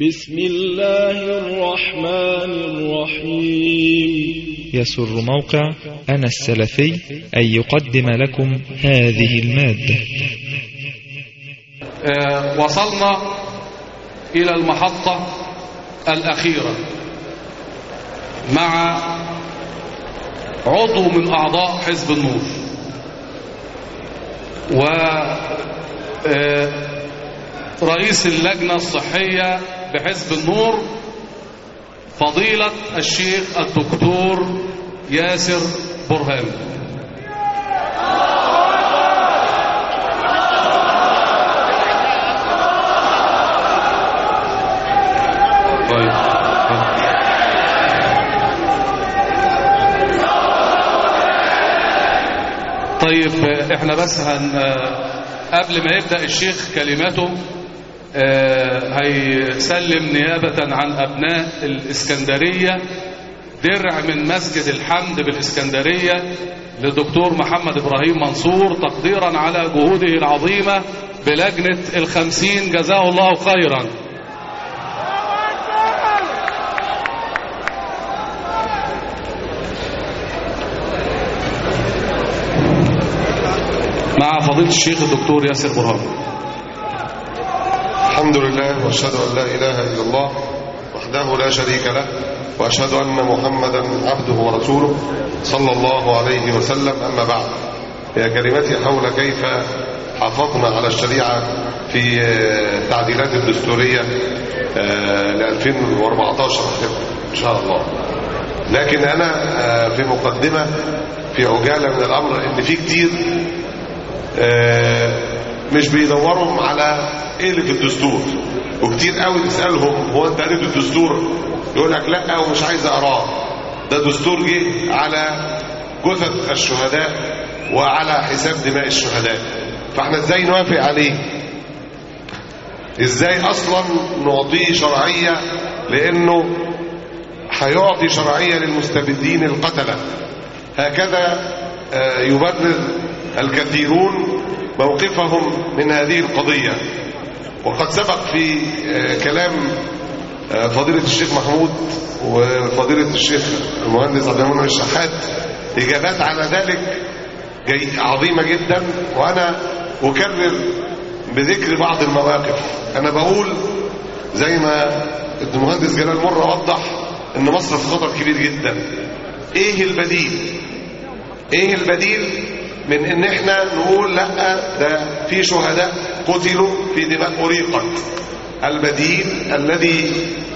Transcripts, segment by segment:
بسم الله الرحمن الرحيم. يسر موقع أنا السلفي أن يقدم لكم هذه المادة. وصلنا إلى المحطة الأخيرة مع عضو من أعضاء حزب النور، ورئيس اللجنة الصحية بحزب النور فضيلة الشيخ الدكتور ياسر برهان. طيب احنا بس قبل ما يبدأ الشيخ كلماته هيسلم نيابة عن أبناء الإسكندرية درع من مسجد الحمد بالإسكندرية للدكتور محمد إبراهيم منصور تقديرا على جهوده العظيمة بلجنة ال50. جزاه الله خيرا. مع فضيلة الشيخ الدكتور ياسر برهان. الحمد لله واشهد ان لا اله الا الله وحده لا شريك له واشهد ان محمدا عبده ورسوله صلى الله عليه وسلم. اما بعد، هي كلمتي حول كيف حافظنا على الشريعه في التعديلات الدستوريه ل 2014 ان شاء الله. لكن انا في مقدمه في عجاله من الامر ان في كتير مش بيدوروا على ايه اللي في الدستور، وكتير قوي تسالهم هو انت قريت الدستور؟ يقول لك لا ومش عايز اقراه. ده دستور جه على جثث الشهداء وعلى حساب دماء الشهداء، فاحنا ازاي نوافق عليه؟ ازاي اصلا نعطيه شرعيه؟ لانه هيعطي شرعيه للمستبدين القتله. هكذا يبرر الكثيرون موقفهم من هذه القضية. وقد سبق في كلام فضيلة الشيخ محمود وفضيلة الشيخ المهندس عبد المنعم الشحات إجابات على ذلك عظيمة جدا، وأنا أكرر بذكر بعض المواقف. أنا بقول زي ما المهندس جلال مرة وضح إن مصر في خطر كبير جدا. إيه البديل؟ إيه البديل من ان احنا نقول لا ده في شهداء قتلوا في دماء أريقت؟ البديل الذي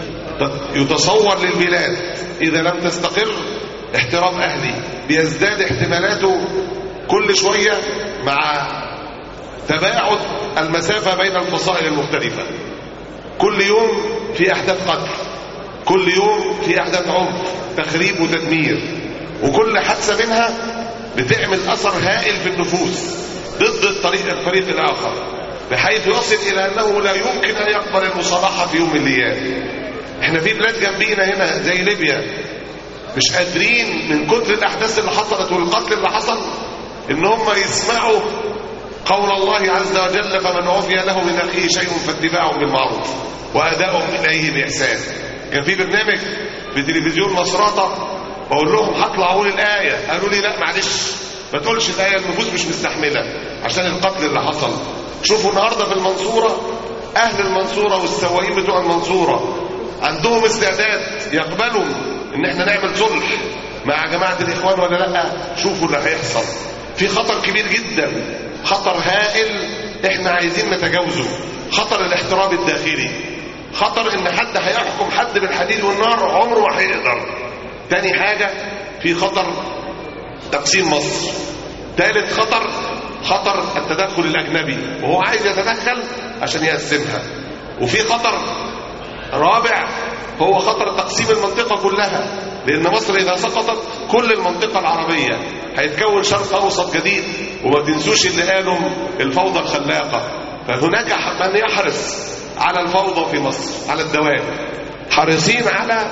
يتصور للبلاد اذا لم تستقر احترام اهلي بيزداد احتمالاته كل شوية مع تباعد المسافة بين الفصائل المختلفة. كل يوم في احداث قتل، كل يوم في احداث عنف، تخريب وتدمير، وكل حادثة منها بتعمل أثر هائل في النفوس ضد الفريق الآخر، بحيث يصل إلى أنه لا يمكن أن يقبل المصالحة في يوم من الأيام. احنا في بلاد جنبينا هنا زي ليبيا مش قادرين من كتر الأحداث اللي حصلت والقتل اللي حصل إن هم يسمعوا قول الله عز وجل: فمن عفي له من أخيه شيء فاتباع بالمعروف وأداء إليه بإحسان. كان في برنامج في تلفزيون مصراته بقول لهم هطلع اقول الايه، قالوا لي لا معلش ما تقولش الايه، النفوس مش مستحمله عشان القتل اللي حصل. شوفوا النهارده في المنصوره اهل المنصوره والسواقين بتوع المنصوره عندهم استعداد يقبلوا ان احنا نعمل صلح مع جماعه الاخوان ولا لا؟ شوفوا اللي هيحصل. في خطر كبير جدا، خطر هائل احنا عايزين نتجاوزه. خطر الاحترام الداخلي، خطر ان حد هيحكم حد بالحديد والنار عمره ما هيقدر. تاني حاجة في خطر تقسيم مصر. ثالث خطر، خطر التدخل الأجنبي وهو عايز يتدخل عشان يقسمها. وفي خطر رابع هو خطر تقسيم المنطقة كلها، لأن مصر إذا سقطت كل المنطقة العربية هيتكون شرق أوسط جديد. وما تنسوش اللي قالوا الفوضى الخلاقة، فهناك من يحرص على الفوضى في مصر على الدوام، حريصين على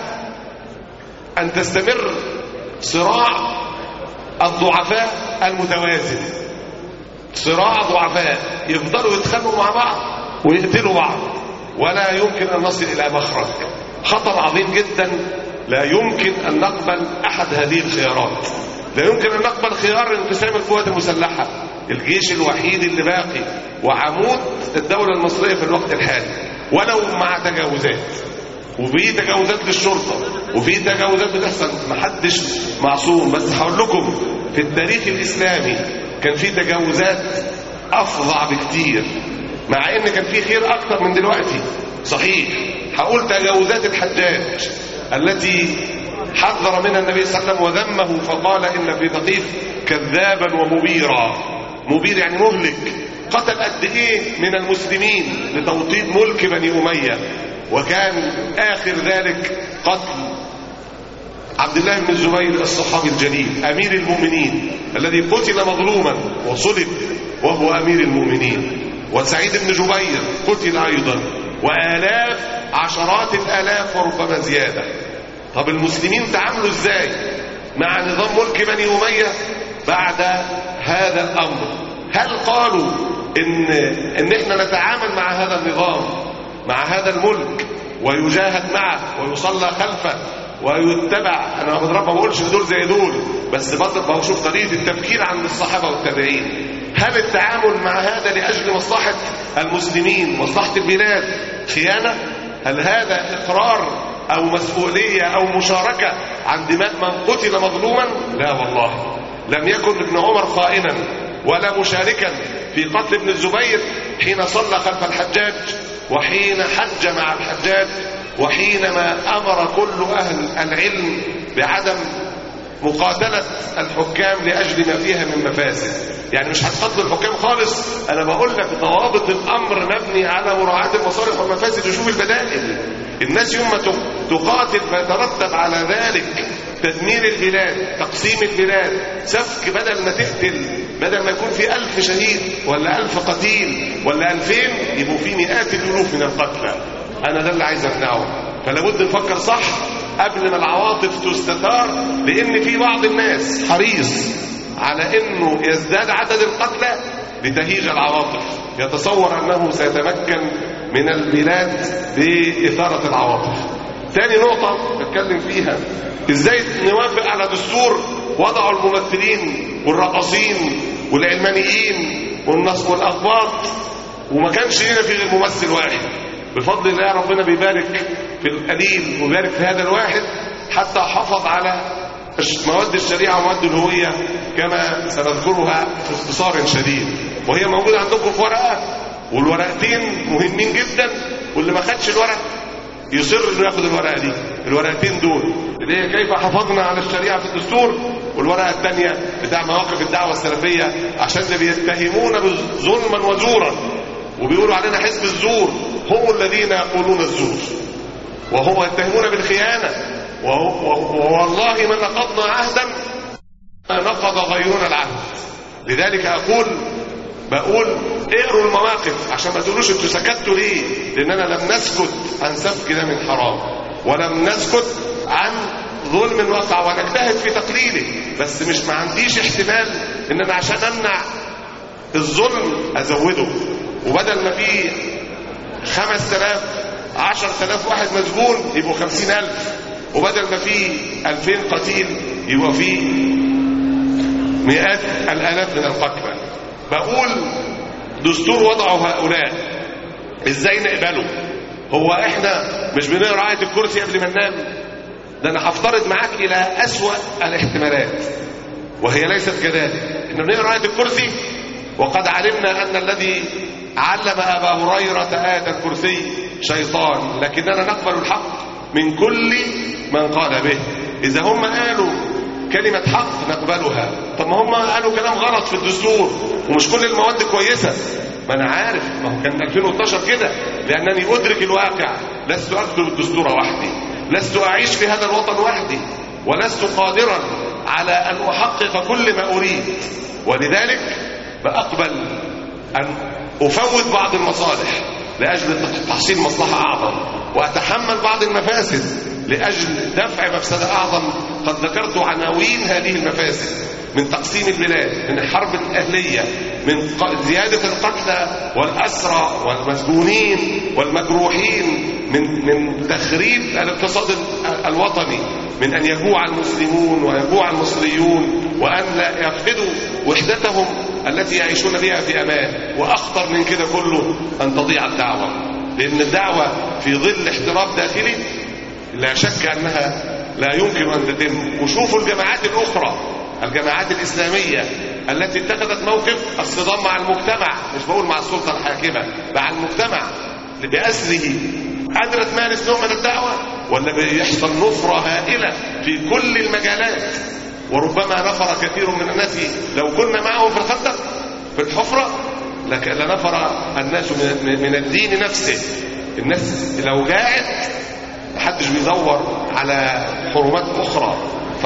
أن تستمر صراع الضعفاء المتوازن. صراع ضعفاء يفضلوا يتخانقوا مع بعض ويقتلوا بعض. ولا يمكن أن نصل إلى مخرج. خطر عظيم جدا، لا يمكن أن نقبل أحد هذه الخيارات. لا يمكن أن نقبل خيار انقسام القوات المسلحة، الجيش الوحيد اللي باقي وعمود الدولة المصرية في الوقت الحالي، ولو مع تجاوزات، وفي تجاوزات للشرطة وفي تجاوزات بتحصل، محدش معصوم. بس هقول لكم في التاريخ الإسلامي كان في تجاوزات أفظع بكتير، مع إن كان في خير أكتر من دلوقتي. صحيح، هقول تجاوزات الحجاج التي حذر منها النبي صلى الله عليه وسلم وذمه، فقال إن في ثقيف كذابا ومبيرا. مبير يعني مهلك. قتل قد إيه من المسلمين لتوطيد ملك بني أمية، وكان آخر ذلك قتل عبد الله بن الزبير الصحابي الجليل أمير المؤمنين الذي قتل مظلوما وصلب وهو أمير المؤمنين. وسعيد بن جبير قتل أيضا، وآلاف عشرات الآلاف وربما زيادة. طب المسلمين تعاملوا ازاي مع نظام ملك بني أمية بعد هذا الأمر؟ هل قالوا إن احنا نتعامل مع هذا النظام، مع هذا الملك، ويجاهد معه ويصلى خلفه ويتبع؟ انا ما بقولش دول زي دول، بس بشوف طريقه التفكير عند الصحابه والتابعين. هل التعامل مع هذا لاجل مصلحه المسلمين، مصلحه البلاد، خيانه؟ هل هذا اقرار او مسؤوليه او مشاركه عن دماء من قتل مظلوما؟ لا والله، لم يكن ابن عمر خائنا ولا مشاركا في قتل ابن الزبير حين صلى خلف الحجاج، وحين حج مع الحجاج، وحينما أمر كل أهل العلم بعدم مقاتلة الحكام لأجل ما فيها من مفاسد. يعني مش هتقتل الحكام خالص، أنا بقول لك ضوابط الأمر مبني على مراعاة المصالح والمفاسد وشوف البدائل. الناس يوم ما تقاتل فيترتب على ذلك تدمير البلاد، تقسيم البلاد، سفك، بدل ما تقتل، بدل ما يكون في 1000 شهيد ولا 1000 قتيل ولا 2000 يبقوا في مئات الألوف من القتلى. أنا ده اللي عايز أمنعه. فلا بد نفكر صح قبل ما العواطف تستثار، لأن في بعض الناس حريص على أنه يزداد عدد القتلى لتهيج العواطف، يتصور أنه سيتمكن من البلاد بإثارة العواطف. ثاني نقطة بتكلم فيها، إزاي نوافق على دستور وضعوا الممثلين والرقصين والعلمانيين والنصب والأخباط، وما كانش لنا في غير ممثل واحد. بفضل الله ربنا بيبارك في القليل وبيبارك في هذا الواحد حتى حافظ على مواد الشريعة ومواد الهوية كما سنذكرها في اختصار شديد، وهي موجودة عندكم في ورقة، والورقتين مهمين جدا، واللي ما خدش الورق يصر انه ياخد الورقة دي. الورقتين دول اللي هي كيف حافظنا على الشريعة في الدستور، والورقة الثانية بتاع مواقف الدعوة السلفية، عشان اللي بيتهمون ظلما وزورا وبيقولوا علينا حزب الزور هم الذين يقولون الزور، وهم يتهمون بالخيانة، والله ما نقضنا عهدا نقض غيرنا العهد. لذلك بقول اقروا المواقف عشان ما تقولوش انتوا سكتوا ليه، لاننا لم نسكت عن سفك دم حرام، ولم نسكت عن ظلم وقع، ونجتهد في تقليله، بس مش ما عنديش احتمال ان انا عشان امنع الظلم ازوده، وبدل ما في 5000 10,000 واحد مسجون يبقوا 50,000، وبدل ما في 2000 قتيل يبقى في مئات الآلاف من القتلى. بقول دستور وضعه هؤلاء ازاي نقبله؟ هو احنا مش بنقرا آية الكرسي قبل ما ننام؟ ده انا هفترض معاك الى أسوأ الاحتمالات وهي ليست كذلك، ان بنقرا آية الكرسي وقد علمنا ان الذي علم أبا هريرة آية الكرسي شيطان، لكننا نقبل الحق من كل من قال به. إذا هم قالوا كلمة حق نقبلها، طب ما هم قالوا كلام غلط في الدستور ومش كل المواد كويسة. ما أنا عارف، ما هو كان 2012 كده، لأنني أدرك الواقع. لست أكتب الدستور وحدي، لست أعيش في هذا الوطن وحدي، ولست قادرا على أن أحقق كل ما أريد، ولذلك بأقبل أن أفوت بعض المصالح لأجل تحصيل مصلحة أعظم، وأتحمل بعض المفاسد لأجل دفع مفسدة أعظم. قد ذكرت عناوين هذه المفاسد، من تقسيم البلاد، من الحرب الأهلية، من زيادة القتلى والأسرى والمسجونين والمجروحين، من تخريب الاقتصاد الوطني، من أن يجوع المسلمون ويجوع المصريون وأن لا يفقدوا وحدتهم التي يعيشون بها في أمان. وأخطر من كده كله أن تضيع الدعوة، لأن الدعوة في ظل احتراب داخلي لا شك أنها لا يمكن أن تتم. وشوفوا الجماعات الأخرى، الجماعات الإسلامية التي اتخذت موقف الصدام مع المجتمع، مش بقول مع السلطة الحاكمة، مع المجتمع بأسره، قادرة تمارس نوع من الدعوة ولا بيحصل نفرة هائلة في كل المجالات؟ وربما نفر كثير من الناس لو كنا معهم في الخندق في الحفرة لنفر الناس من الدين نفسه. الناس لو جاءت محدش بيدور على حرمات أخرى.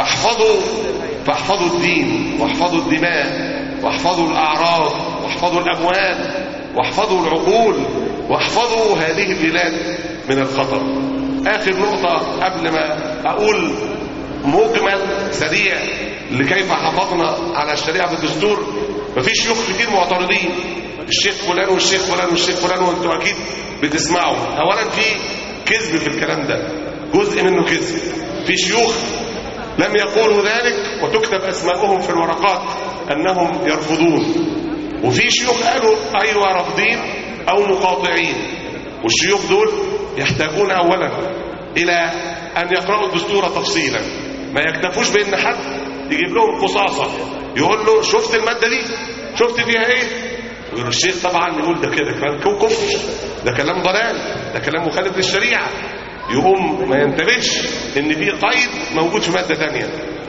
فاحفظوا الدين، واحفظوا الدماء، واحفظوا الأعراض، واحفظوا الأموال، واحفظوا العقول، واحفظوا هذه البلاد من الخطر. آخر نقطة قبل ما أقول مجمل سريع لكيف حافظنا على الشريعة بالدستور. مفيش شيوخ كتير معترضين، الشيخ فلان والشيخ فلان والشيخ فلان، وانتوا أكيد بتسمعوا. أولا في كذب في الكلام ده، جزء منه كذب. في شيوخ لم يقولوا ذلك وتكتب أسماءهم في الورقات أنهم يرفضون، وفي شيوخ قالوا أيوة رافضين أو مقاطعين. والشيوخ دول يحتاجون أولا إلى أن يقرأوا الدستور تفصيلا، ما يكتفوش بأن حد يجيب لهم قصاصة يقول له شفت المادة دي، شفت فيها ايه، يقول الشيخ طبعا يقول ده كده كلام كفر، ده كلام ضلال، ده كلام مخالف للشريعة. يقوم ما ينتبهش ان في قيد موجود في مادة تانية،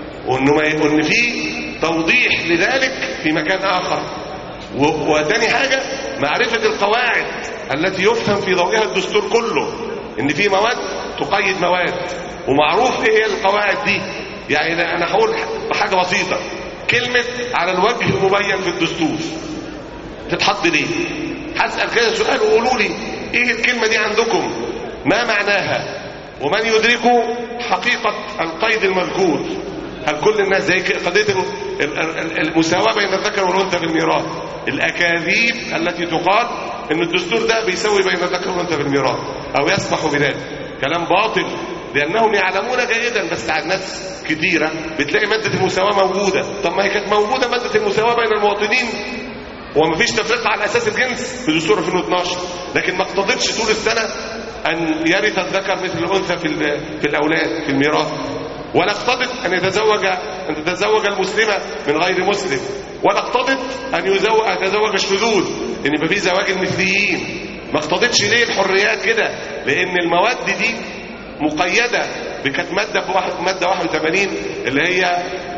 وان في توضيح لذلك في مكان آخر. وتاني حاجة معرفة القواعد التي يفهم في ضوئها الدستور كله، ان في مواد تقيد مواد ومعروف ايه هي القواعد دي. يعني انا هقول بحاجة بسيطة، كلمة على الوجه المبين في الدستور تتحط ليه؟ هسأل كده سؤال وقولوا لي ايه الكلمة دي عندكم، ما معناها، ومن يدرك حقيقة القيد المذكور. هل كل الناس زي قضية المساواة بين الذكر والأنثى في الميراث، الأكاذيب التي تقال ان الدستور ده بيسوي بين الذكر والأنثى في الميراث او يسمح بذلك، كلام باطل، لأنهم يعلمون جيدا. بس على الناس كثيرة بتلاقي مادة المساواة موجودة. طب ما هي كانت موجودة مادة المساواة بين المواطنين وما فيش تفرقة على أساس الجنس في دستور 2012، لكن ما اقتضتش طول السنة أن يرث الذكر مثل الأنثى في الأولاد في الميراث، ولا اقتضت أن تتزوج المسلمة من غير مسلم، ولا اقتضت أن يتزوج الشذوذ، أن يبقى في زواج المثليين. ما اقتضتش ليه الحريات كده؟ لأن المواد دي مقيدة بكانت مادة 81 اللي هي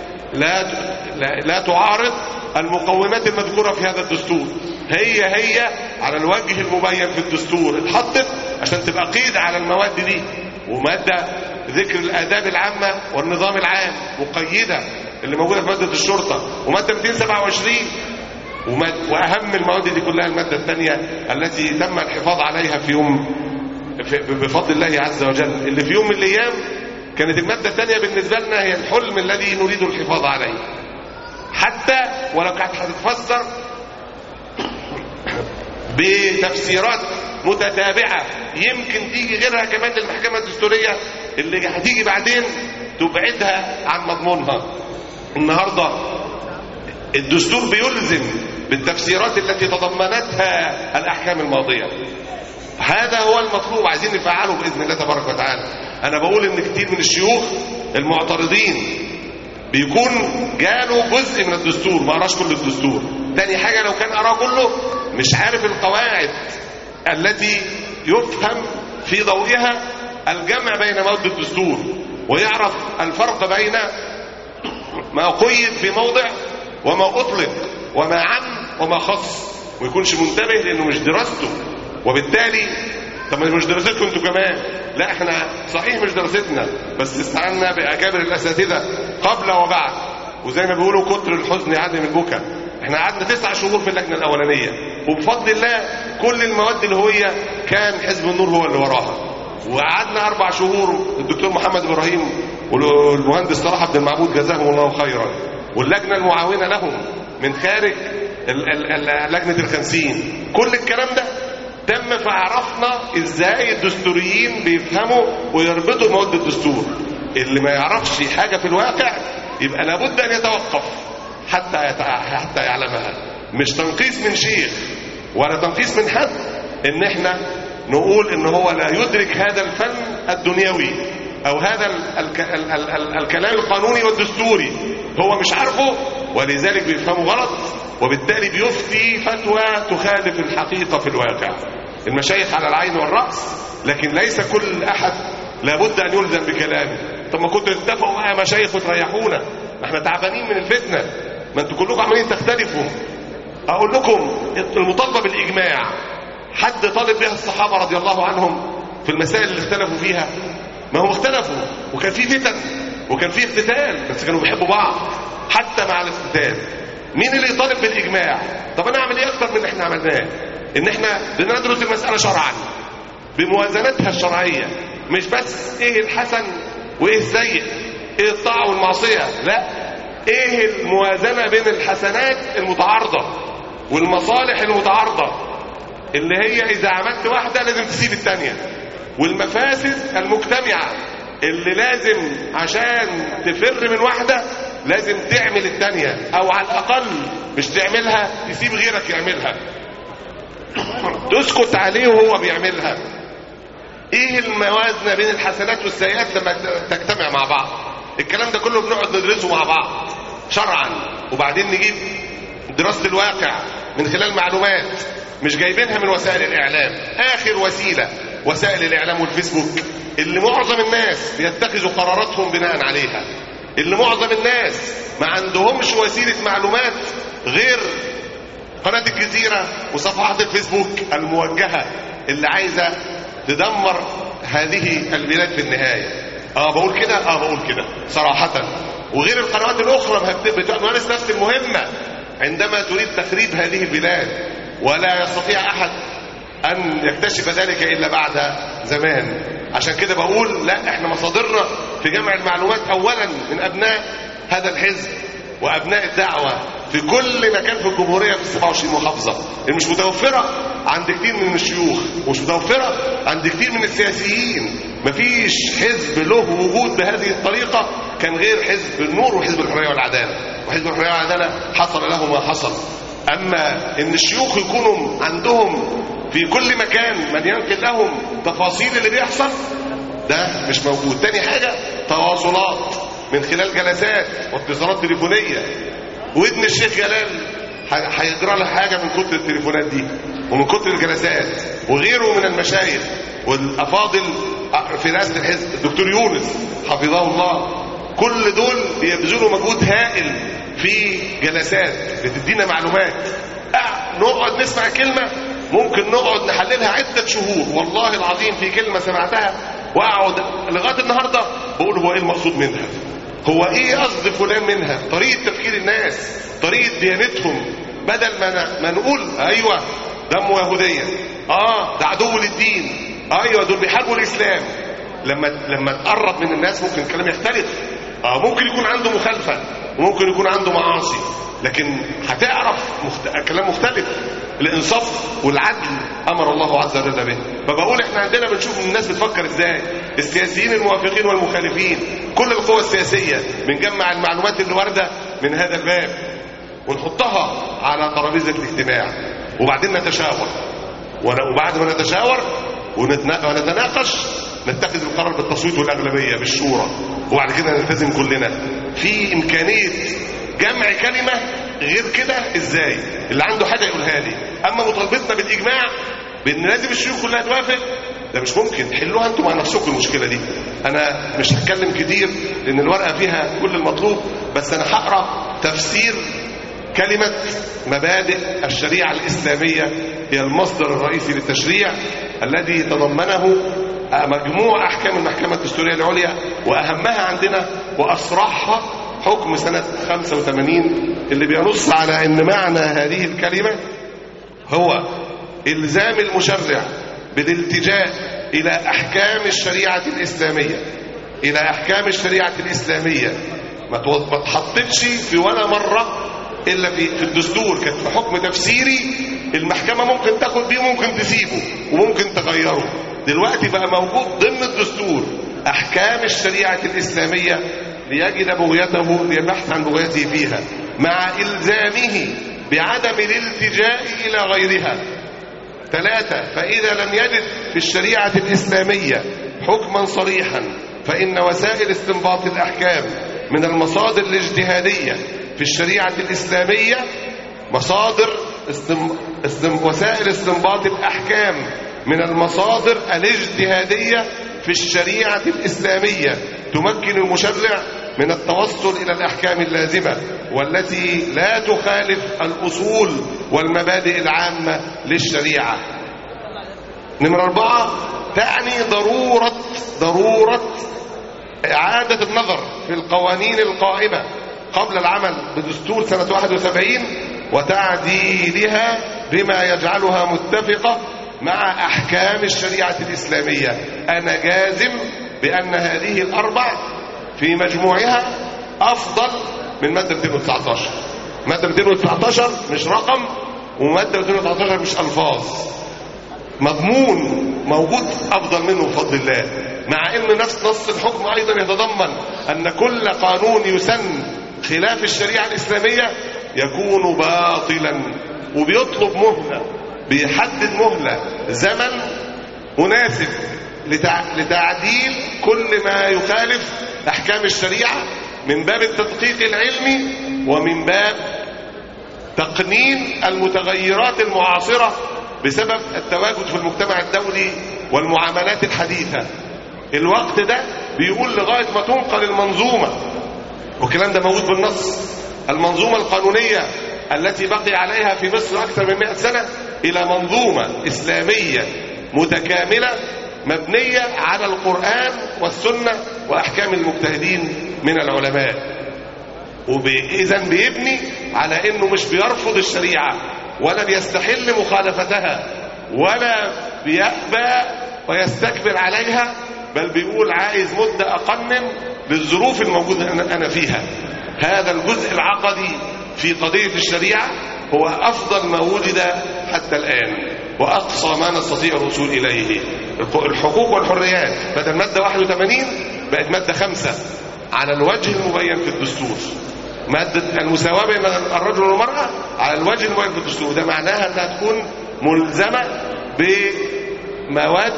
لا تعارض المقومات المذكورة في هذا الدستور. هي على الوجه المبين في الدستور اتحطت عشان تبقى قيد على المواد دي. ومادة ذكر الآداب العامة والنظام العام مقيدة اللي موجودة في مادة الشرطة، ومادة 227. وأهم المواد دي كلها المادة الثانية التي تم الحفاظ عليها في يوم بفضل الله عز وجل، اللي في يوم من الأيام كانت المادة الثانية بالنسبة لنا هي الحلم الذي نريد الحفاظ عليه، حتى ولو كانت هتتفسر بتفسيرات متتابعة يمكن تيجي غيرها كمان للمحكمة الدستورية اللي هتيجي بعدين تبعدها عن مضمونها. النهاردة الدستور بيلزم بالتفسيرات التي تضمنتها الأحكام الماضية. هذا هو المطلوب، عايزين نفعله بإذن الله تبارك وتعالى. أنا بقول إن كتير من الشيوخ المعترضين بيكون جاله جزء من الدستور ما قراش كل الدستور. تاني حاجة لو كان قراه كله مش عارف القواعد التي يفهم في ضوئها الجمع بين مواد الدستور، ويعرف الفرق بين ما قيد في موضع وما أطلق وما عم وما خص، ويكونش منتبه لأنه مش دراسته. وبالتالي طب مش دراستكم انتوا كمان؟ لا احنا صحيح مش دراستنا، بس استعنا بأكابر الأساتذة قبل وبعد. وزي ما بيقولوا كتر الحزن يعدم البكاء. احنا قعدنا 9 شهور في اللجنة الأولانية، وبفضل الله كل المواد اللي هي كان حزب النور هو اللي وراها. وقعدنا 4 شهور الدكتور محمد إبراهيم والمهندس صلاح عبد المعبود جزاهم الله خيرا واللجنة المعاونة لهم من خارج لجنة ال50. كل الكلام ده تم، فعرفنا ازاي الدستوريين بيفهموا ويربطوا مواد الدستور. اللي ما يعرفش حاجة في الواقع يبقى لابد ان يتوقف حتى يعلمها. مش تنقيص من شيخ ولا تنقيص من حد ان احنا نقول ان هو لا يدرك هذا الفن الدنيوي او هذا الكلام القانوني والدستوري، هو مش عارفه ولذلك بيفهمه غلط، وبالتالي بيفتي فتوى تخالف الحقيقة في الواقع. المشايخ على العين والرأس، لكن ليس كل احد لابد ان يلزم بكلامه. طب ما كنتوا تتفقوا مع مشايخ وتريحونا، ما احنا تعبانين من الفتنة، ما انتوا كلكم عمالين تختلفوا. اقول لكم المطالبة بالاجماع حد طالب بها الصحابة رضي الله عنهم في المسائل اللي اختلفوا فيها؟ ما هم اختلفوا وكان في فتن وكان في اقتتال، بس كانوا بيحبوا بعض حتى مع الاقتتال. مين اللي يطالب بالاجماع؟ طب انا اعمل ايه اكتر من اللي احنا عملناه؟ ان احنا بندرس المسألة شرعا بموازنتها الشرعية، مش بس ايه الحسن وايه السيء، ايه الطاعة والمعصية، لا، ايه الموازنة بين الحسنات المتعارضة والمصالح المتعارضة اللي هي اذا عملت واحدة لازم تسيب التانية، والمفاسد المجتمعة اللي لازم عشان تفر من واحدة لازم تعمل التانية، او على الاقل مش تعملها تسيب غيرك يعملها، تسكت عليه وهو بيعملها. ايه الموازنة بين الحسنات والسيئات لما تجتمع مع بعض؟ الكلام ده كله بنقعد ندرسه مع بعض شرعا، وبعدين نجيب دراسة الواقع من خلال معلومات مش جايبينها من وسائل الاعلام. اخر وسيلة وسائل الاعلام والفيسبوك اللي معظم الناس بيتخذوا قراراتهم بناء عليها، اللي معظم الناس ما عندهمش وسيلة معلومات غير قناة الجزيرة وصفحات الفيسبوك الموجهة اللي عايزة تدمر هذه البلاد في النهاية. بقول كده، بقول كده صراحة. وغير القنوات الأخرى بتمارس نفس المهمة عندما تريد تخريب هذه البلاد، ولا يستطيع أحد أن يكتشف ذلك إلا بعد زمان. عشان كده بقول لا، احنا مصادرنا في جمع المعلومات أولا من أبناء هذا الحزب وأبناء الدعوة في كل مكان في الجمهورية في 27 محافظة، اللي مش متوفرة عند كتير من الشيوخ ومش متوفرة عند كتير من السياسيين. مفيش حزب له وجود بهذه الطريقة كان غير حزب النور وحزب الحرية والعدالة، وحزب الحرية والعدالة حصل له ما حصل. أما إن الشيوخ يكونوا عندهم في كل مكان من ينقل لهم تفاصيل اللي بيحصل، ده مش موجود. تاني حاجة تواصلات من خلال جلسات واتصالات تليفونية، وابن الشيخ جلال هيجرى له حاجة من كتر التليفونات دي ومن كتر الجلسات، وغيره من المشايخ والأفاضل في رئاسة الحزب، الدكتور يونس حفظه الله. كل دول بيبذلوا مجهود هائل في جلسات بتدينا معلومات. نقعد نسمع كلمة ممكن نقعد نحللها عدة شهور، والله العظيم في كلمة سمعتها وأقعد لغاية النهاردة بقول هو إيه المقصود منها، هو إيه قصد فلان منها، طريقة تفكير الناس، طريقة ديانتهم. بدل ما نقول أيوة دمه يهودية، ده عدو للدين، أيوة دول بيحاربوا الإسلام. لما تقرب من الناس ممكن الكلام يختلف، ممكن يكون عنده مخالفة وممكن يكون عنده معاصي، لكن هتعرف كلام مختلف. الانصاف والعدل امر الله عز وجل به. فبقول احنا عندنا بنشوف الناس بتفكر ازاي، السياسيين الموافقين والمخالفين، كل القوى السياسية بنجمع المعلومات اللي واردة من هذا الباب ونحطها على ترابيزة الاجتماع، وبعدين نتشاور، وبعد ما نتشاور ونتناقش نتخذ القرار بالتصويت والأغلبية بالشورى، وبعد كده نلتزم كلنا. في إمكانية جمع كلمة غير كده ازاي؟ اللي عنده حاجة يقولها لي. أما مطالبتنا بالإجماع بأن لازم الشيوخ كلها توافق، ده مش ممكن. حلوها انتم مع نفسكم المشكلة دي. أنا مش هتكلم كتير لأن الورقة فيها كل المطلوب، بس أنا هقرأ تفسير كلمة مبادئ الشريعة الإسلامية هي المصدر الرئيسي للتشريع الذي تضمنه مجموع أحكام المحكمة الدستورية العليا، وأهمها عندنا وأصرحها حكم سنة 85 اللي بينص على أن معنى هذه الكلمة هو إلزام المشرع بالالتجاء إلى أحكام الشريعة الإسلامية، إلى أحكام الشريعة الإسلامية ما اتحطتش في ولا مرة إلا في الدستور، كانت في حكم تفسيري المحكمة ممكن تاخد بيه وممكن تسيبه وممكن تغيره. دلوقتي بقى موجود ضمن الدستور أحكام الشريعة الإسلامية ليجد بغيته، ليبحث عن بغيته فيها، مع إلزامه بعدم الالتجاء إلى غيرها. 3. فإذا لم يجد في الشريعة الإسلامية حكما صريحا فإن وسائل استنباط الأحكام من المصادر الاجتهادية في الشريعة الإسلامية وسائل استنباط الأحكام من المصادر الاجتهادية في الشريعة الإسلامية تمكن المشرع من التوصل إلى الأحكام اللازمة والتي لا تخالف الأصول والمبادئ العامة للشريعة. نمرة 4 تعني ضرورة إعادة النظر في القوانين القائمة قبل العمل بدستور سنة 71 وتعديلها بما يجعلها متفقة مع أحكام الشريعة الإسلامية. أنا جازم بأن هذه الأربع في مجموعها أفضل من مادة 219. مادة 219 مش رقم، ومادة 219 مش ألفاظ، مضمون موجود أفضل منه بفضل الله، مع أن نفس نص الحكم أيضا يتضمن أن كل قانون يسن خلاف الشريعة الإسلامية يكون باطلا، وبيطلب مهلة، بيحدد مهلة زمن مناسب لتعديل كل ما يخالف أحكام الشريعة من باب التدقيق العلمي ومن باب تقنين المتغيرات المعاصرة بسبب التواجد في المجتمع الدولي والمعاملات الحديثة. الوقت ده بيقول لغاية ما تنقل المنظومة، والكلام ده موجود بالنص، المنظومة القانونية التي بقي عليها في مصر أكثر من 100 سنة إلى منظومة إسلامية متكاملة مبنية على القرآن والسنة وأحكام المجتهدين من العلماء. وإذن بيبني على أنه مش بيرفض الشريعة ولا بيستحل مخالفتها ولا بيأبى ويستكبر عليها، بل بيقول عايز مدة أقنن للظروف الموجودة أنا فيها. هذا الجزء العقدي في قضية الشريعة هو أفضل ما وجد حتى الآن وأقصى ما نستطيع الوصول إليه. الحقوق والحريات بدل مادة 81 بقت مادة 5 على الوجه المبين في الدستور. مادة المساواة بين الرجل والمرأة على الوجه المبين في الدستور، ده معناها أنها تكون ملزمة بمواد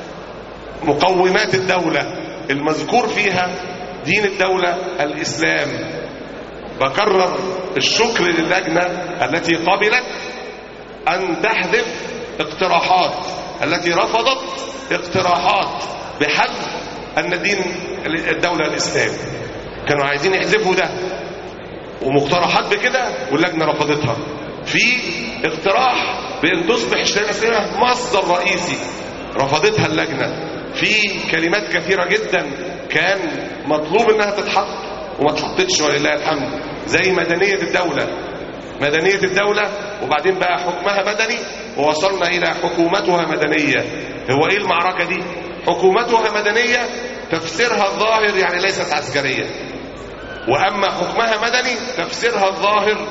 مقومات الدولة المذكور فيها دين الدولة الإسلام. بكرر الشكر للجنة التي قبلت أن تحذف اقتراحات التي رفضت اقتراحات بحذف أن دين الدولة الإسلام. كانوا عايزين يحذفوا ده ومقترحات بكده واللجنة رفضتها. في اقتراح بأن تصبح الشريعة الإسلامية مصدر رئيسي، رفضتها اللجنة. في كلمات كثيرة جدا كان مطلوب انها تتحط وما تحطتش ولله الحمد، زي مدنية الدولة وبعدين بقى حكمها مدني ووصلنا إلى حكومتها مدنية. هو إيه المعركة دي؟ حكومتها مدنية تفسيرها الظاهر يعني ليست عسكرية، وأما حكمها مدني تفسيرها الظاهر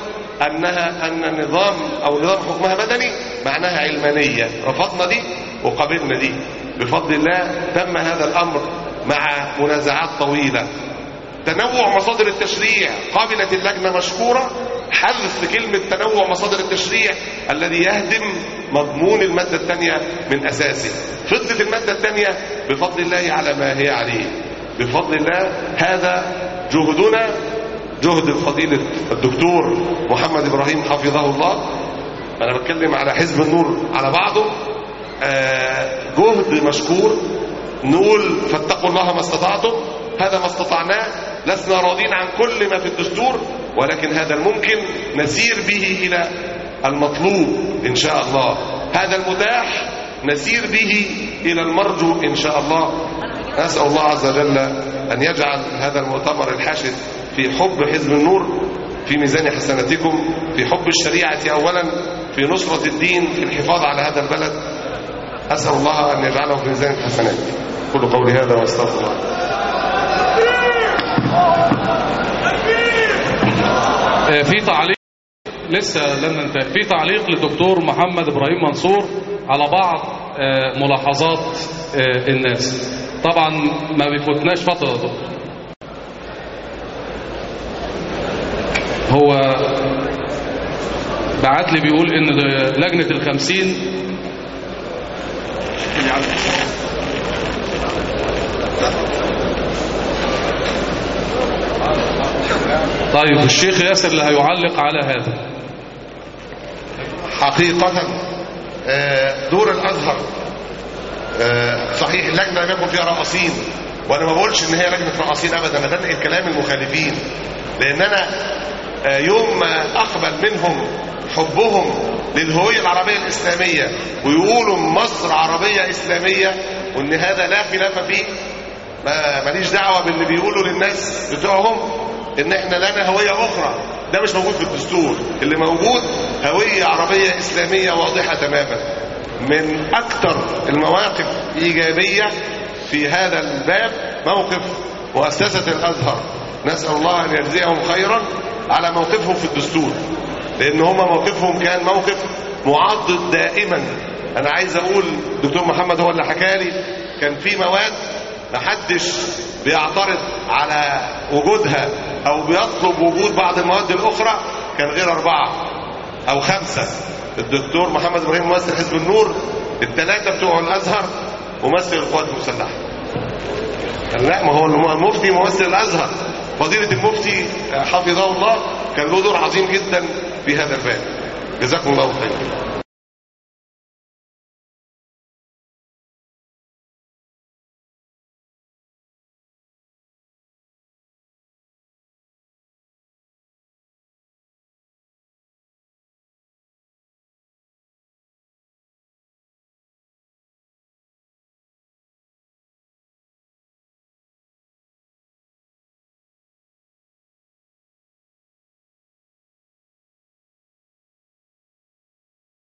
أن نظام حكمها مدني معناها علمانية. رفضنا دي وقبلنا دي بفضل الله. تم هذا الأمر مع منازعات طويلة. تنوع مصادر التشريع قابلت اللجنة مشكورة حذف كلمة تنوع مصادر التشريع الذي يهدم مضمون المادة الثانية من أساسه. فضلت المادة الثانية بفضل الله على ما هي عليه بفضل الله. هذا جهدنا، جهد الفضيلة الدكتور محمد إبراهيم حفظه الله. أنا بتكلم على حزب النور على بعضه. جهد مشكور. نقول فاتقوا الله ما استطعتم، هذا ما استطعناه. لسنا راضين عن كل ما في الدستور، ولكن هذا الممكن نسير به إلى المطلوب إن شاء الله. هذا المتاح نسير به إلى المرجو إن شاء الله. نسأل الله عز وجل أن يجعل هذا المؤتمر الحاشد في حب حزب النور في ميزان حسناتكم، في حب الشريعة أولا، في نصرة الدين، في الحفاظ على هذا البلد. أسأل الله أن يجعله في ميزان الحسنات. كل قولي هذا واستغفر الله. في تعليق لسه لم ننتهي، في تعليق للدكتور محمد إبراهيم منصور على بعض ملاحظات الناس. طبعا ما بيفوتناش فترة يا دكتور. هو بعت لي بيقول ان لجنة ال50 طيب الشيخ ياسر اللي هيعلق على هذا. حقيقة دور الأزهر صحيح اللجنة لم يكن فيها رئاسين، وأنا ما بقولش إن هي لجنة رئاسين أبدا، أنا بنقل كلام المخالفين، لأن أنا يوم ما أقبل منهم حبهم للهوية العربية الإسلامية ويقولوا مصر عربية إسلامية وإن هذا لا خلاف فيه، ماليش دعوة باللي بيقولوا للناس بتوعهم إن إحنا لنا هوية أخرى. ده مش موجود في الدستور، اللي موجود هوية عربية إسلامية واضحة تماما. من أكثر المواقف إيجابية في هذا الباب موقف مؤسسة الأزهر، نسأل الله أن يجزيهم خيرا على موقفهم في الدستور، لأن هم موقفهم كان موقف معضد دائما. أنا عايز أقول دكتور محمد هو اللي حكالي كان في مواد محدش بيعترض على وجودها أو بيطلب وجود بعض المواد الأخرى، كان غير 4 أو 5. الدكتور محمد إبراهيم ممثل حزب النور، ال3 بتوع الأزهر ممثل القوات المسلحة. لا، ما هو المفتي ممثل الأزهر، فضيلة المفتي حفظه الله كان له دور عظيم جدا في هذا الباب. جزاكم الله خير.